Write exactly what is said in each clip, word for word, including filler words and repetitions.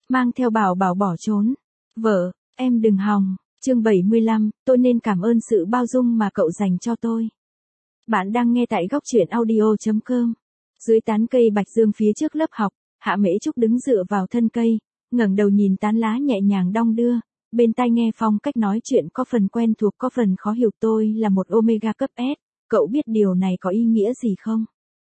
mang theo bảo bảo bỏ trốn. Vợ, em đừng hòng. Chương bảy mươi lăm, tôi nên cảm ơn sự bao dung mà cậu dành cho tôi. Bạn đang nghe tại góc truyện audio chấm com. Dưới tán cây bạch dương phía trước lớp học, Hạ Mễ Trúc đứng dựa vào thân cây, ngẩng đầu nhìn tán lá nhẹ nhàng đong đưa, bên tai nghe phong cách nói chuyện có phần quen thuộc có phần khó hiểu. Tôi là một Omega cấp S, cậu biết điều này có ý nghĩa gì không?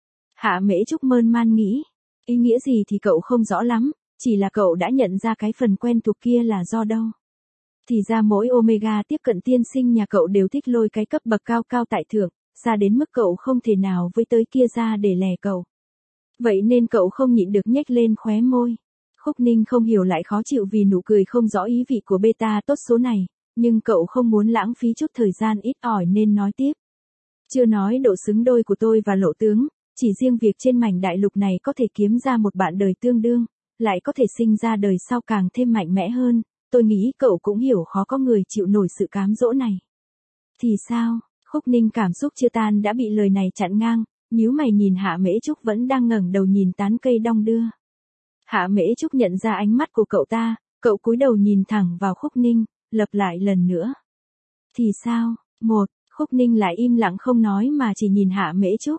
Hạ Mễ Trúc mơn man nghĩ, ý nghĩa gì thì cậu không rõ lắm, chỉ là cậu đã nhận ra cái phần quen thuộc kia là do đâu. Thì ra mỗi Omega tiếp cận tiên sinh nhà cậu đều thích lôi cái cấp bậc cao cao tại thượng, xa đến mức cậu không thể nào với tới kia ra để lè cậu. Vậy nên cậu không nhịn được nhếch lên khóe môi. Khúc Ninh không hiểu lại khó chịu vì nụ cười không rõ ý vị của beta tốt số này, nhưng cậu không muốn lãng phí chút thời gian ít ỏi nên nói tiếp. Chưa nói độ xứng đôi của tôi và Lộ tướng, chỉ riêng việc trên mảnh đại lục này có thể kiếm ra một bạn đời tương đương, lại có thể sinh ra đời sau càng thêm mạnh mẽ hơn, tôi nghĩ cậu cũng hiểu khó có người chịu nổi sự cám dỗ này. Thì sao? Khúc Ninh cảm xúc chưa tan đã bị lời này chặn ngang, nhíu mày nhìn Hạ Mễ Trúc vẫn đang ngẩng đầu nhìn tán cây đong đưa. Hạ Mễ Trúc nhận ra ánh mắt của cậu ta, cậu cúi đầu nhìn thẳng vào Khúc Ninh, lặp lại lần nữa. Thì sao? Một, Khúc Ninh lại im lặng không nói mà chỉ nhìn Hạ Mễ Trúc.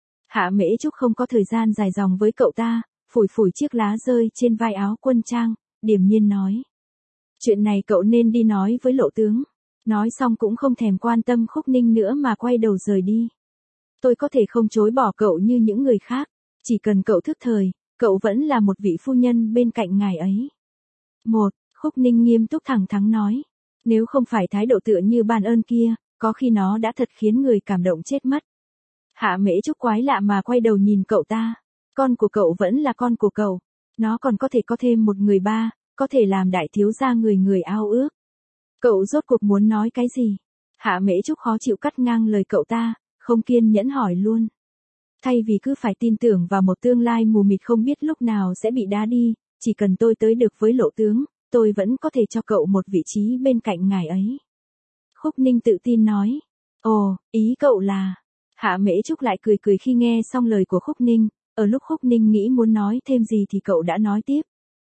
Hạ Mễ Trúc không có thời gian dài dòng với cậu ta, phủi phủi chiếc lá rơi trên vai áo quân trang, điềm nhiên nói. Chuyện này cậu nên đi nói với Lộ tướng. Nói xong cũng không thèm quan tâm Khúc Ninh nữa mà quay đầu rời đi. Tôi có thể không chối bỏ cậu như những người khác, chỉ cần cậu thức thời, cậu vẫn là một vị phu nhân bên cạnh ngài ấy. Một, Khúc Ninh nghiêm túc thẳng thắn nói. Nếu không phải thái độ tựa như ban ơn kia, có khi nó đã thật khiến người cảm động chết mất. Hạ Mễ Trúc quái lạ mà quay đầu nhìn cậu ta. Con của cậu vẫn là con của cậu. Nó còn có thể có thêm một người ba, có thể làm đại thiếu gia người người ao ước. Cậu rốt cuộc muốn nói cái gì? Hạ Mễ Trúc khó chịu cắt ngang lời cậu ta, không kiên nhẫn hỏi luôn. Thay vì cứ phải tin tưởng vào một tương lai mù mịt không biết lúc nào sẽ bị đá đi, chỉ cần tôi tới được với Lộ tướng, tôi vẫn có thể cho cậu một vị trí bên cạnh ngài ấy. Khúc Ninh tự tin nói. Ồ, ý cậu là... Hạ Mễ Trúc lại cười cười khi nghe xong lời của Khúc Ninh, ở lúc Khúc Ninh nghĩ muốn nói thêm gì thì cậu đã nói tiếp.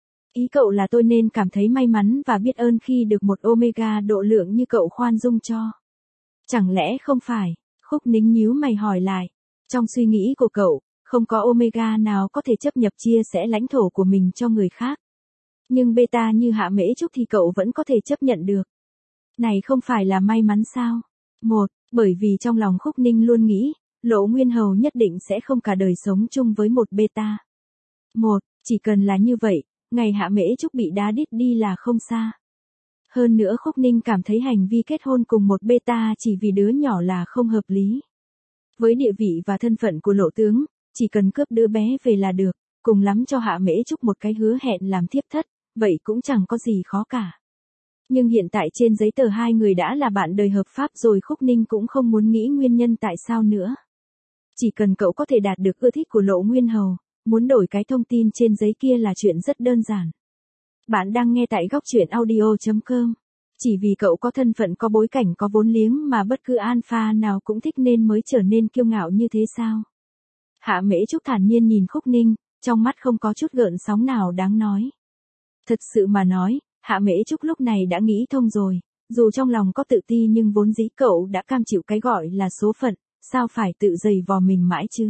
Ý cậu là tôi nên cảm thấy may mắn và biết ơn khi được một Omega độ lượng như cậu khoan dung cho. Chẳng lẽ không phải? Khúc Ninh nhíu mày hỏi lại. Trong suy nghĩ của cậu, không có Omega nào có thể chấp nhập chia sẻ lãnh thổ của mình cho người khác. Nhưng beta như Hạ Mễ Trúc thì cậu vẫn có thể chấp nhận được. Này không phải là may mắn sao? Một, bởi vì trong lòng Khúc Ninh luôn nghĩ, Lộ Nguyên Hầu nhất định sẽ không cả đời sống chung với một beta. Một, chỉ cần là như vậy, ngày Hạ Mễ Trúc bị đá đít đi là không xa. Hơn nữa Khúc Ninh cảm thấy hành vi kết hôn cùng một beta chỉ vì đứa nhỏ là không hợp lý. Với địa vị và thân phận của Lộ tướng, chỉ cần cướp đứa bé về là được, cùng lắm cho Hạ Mễ Trúc một cái hứa hẹn làm thiếp thất, vậy cũng chẳng có gì khó cả. Nhưng hiện tại trên giấy tờ hai người đã là bạn đời hợp pháp rồi, Khúc Ninh cũng không muốn nghĩ nguyên nhân tại sao nữa. Chỉ cần cậu có thể đạt được ưa thích của Lộ Nguyên Hầu, muốn đổi cái thông tin trên giấy kia là chuyện rất đơn giản. Bạn đang nghe tại góc truyện audio chấm com. Chỉ vì cậu có thân phận có bối cảnh có vốn liếng mà bất cứ alpha nào cũng thích nên mới trở nên kiêu ngạo như thế sao? Hạ Mễ Trúc thản nhiên nhìn Khúc Ninh, trong mắt không có chút gợn sóng nào đáng nói. Thật sự mà nói, Hạ Mễ Trúc lúc này đã nghĩ thông rồi, dù trong lòng có tự ti nhưng vốn dĩ cậu đã cam chịu cái gọi là số phận, sao phải tự dày vò mình mãi chứ?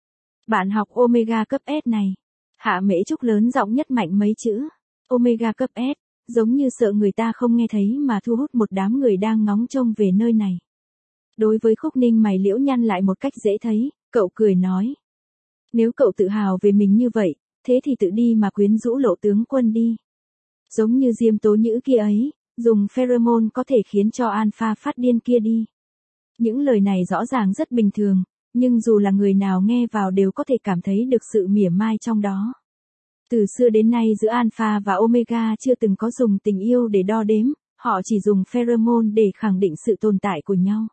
Bạn học Omega cấp S này. Hạ Mễ Trúc lớn giọng nhất mạnh mấy chữ. Omega cấp S, giống như sợ người ta không nghe thấy mà thu hút một đám người đang ngóng trông về nơi này. Đối với Khúc Ninh mày liễu nhăn lại một cách dễ thấy, cậu cười nói. Nếu cậu tự hào về mình như vậy, thế thì tự đi mà quyến rũ Lộ tướng quân đi. Giống như Diêm Tố Nhữ kia ấy, dùng pheromone có thể khiến cho alpha phát điên kia đi. Những lời này rõ ràng rất bình thường, nhưng dù là người nào nghe vào đều có thể cảm thấy được sự mỉa mai trong đó. Từ xưa đến nay giữa Alpha và Omega chưa từng có dùng tình yêu để đo đếm, họ chỉ dùng pheromone để khẳng định sự tồn tại của nhau.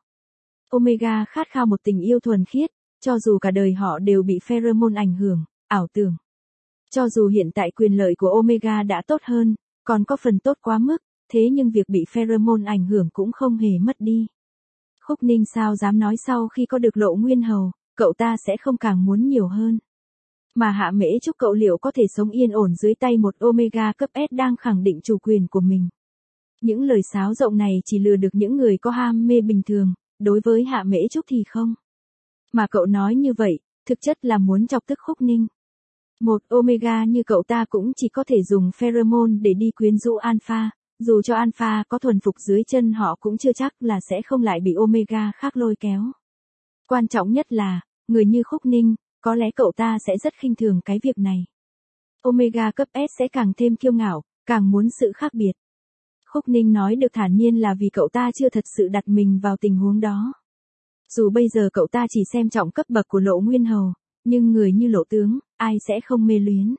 Omega khát khao một tình yêu thuần khiết, cho dù cả đời họ đều bị pheromone ảnh hưởng, ảo tưởng. Cho dù hiện tại quyền lợi của Omega đã tốt hơn, còn có phần tốt quá mức, thế nhưng việc bị pheromone ảnh hưởng cũng không hề mất đi. Khúc Ninh sao dám nói sau khi có được Lộ Nguyên Hầu, cậu ta sẽ không càng muốn nhiều hơn. Mà Hạ Mễ Trúc cậu liệu có thể sống yên ổn dưới tay một Omega cấp S đang khẳng định chủ quyền của mình. Những lời sáo rộng này chỉ lừa được những người có ham mê bình thường, đối với Hạ Mễ Trúc thì không. Mà cậu nói như vậy, thực chất là muốn chọc tức Khúc Ninh. Một Omega như cậu ta cũng chỉ có thể dùng pheromone để đi quyến rũ Alpha, dù cho Alpha có thuần phục dưới chân họ cũng chưa chắc là sẽ không lại bị Omega khác lôi kéo. Quan trọng nhất là, người như Khúc Ninh, có lẽ cậu ta sẽ rất khinh thường cái việc này. Omega cấp S sẽ càng thêm kiêu ngạo, càng muốn sự khác biệt. Khúc Ninh nói được thản nhiên là vì cậu ta chưa thật sự đặt mình vào tình huống đó. Dù bây giờ cậu ta chỉ xem trọng cấp bậc của Lộ Nguyên Hầu, nhưng người như Lộ Tướng, ai sẽ không mê luyến.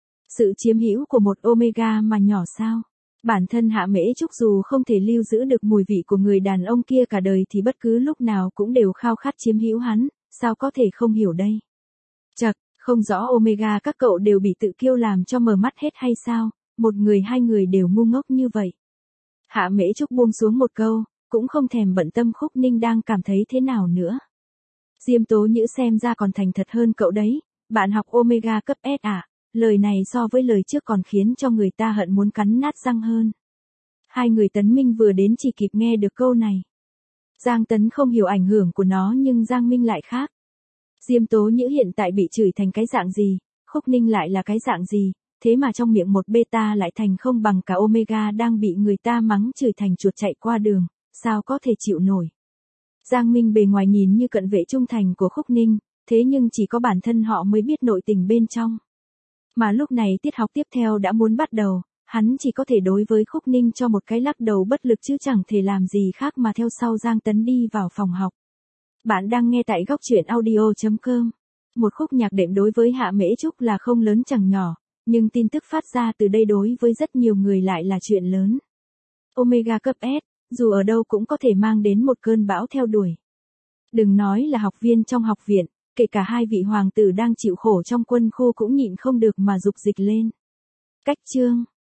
Sự chiếm hữu của một Omega mà nhỏ sao? Bản thân Hạ Mễ Trúc dù không thể lưu giữ được mùi vị của người đàn ông kia cả đời thì bất cứ lúc nào cũng đều khao khát chiếm hữu hắn, sao có thể không hiểu đây? Chậc, không rõ Omega các cậu đều bị tự kiêu làm cho mờ mắt hết hay sao, một người hai người đều ngu ngốc như vậy. Hạ Mễ Trúc buông xuống một câu, cũng không thèm bận tâm Khúc Ninh đang cảm thấy thế nào nữa. Diêm Tố Nhữ xem ra còn thành thật hơn cậu đấy, bạn học Omega cấp S à, lời này so với lời trước còn khiến cho người ta hận muốn cắn nát răng hơn. Hai người Tấn Minh vừa đến chỉ kịp nghe được câu này. Giang Tấn không hiểu ảnh hưởng của nó nhưng Giang Minh lại khác. Diêm Tố Nhữ hiện tại bị chửi thành cái dạng gì, Khúc Ninh lại là cái dạng gì, thế mà trong miệng một beta lại thành không bằng cả Omega đang bị người ta mắng chửi thành chuột chạy qua đường, sao có thể chịu nổi. Giang Minh bề ngoài nhìn như cận vệ trung thành của Khúc Ninh, thế nhưng chỉ có bản thân họ mới biết nội tình bên trong. Mà lúc này tiết học tiếp theo đã muốn bắt đầu, hắn chỉ có thể đối với Khúc Ninh cho một cái lắc đầu bất lực chứ chẳng thể làm gì khác mà theo sau Giang Tấn đi vào phòng học. Bạn đang nghe tại góc truyện audio chấm com. Một khúc nhạc đệm đối với Hạ Mễ Trúc là không lớn chẳng nhỏ, nhưng tin tức phát ra từ đây đối với rất nhiều người lại là chuyện lớn. Omega cấp S, dù ở đâu cũng có thể mang đến một cơn bão theo đuổi. Đừng nói là học viên trong học viện, kể cả hai vị hoàng tử đang chịu khổ trong quân khu cũng nhịn không được mà dục dịch lên. Cách chương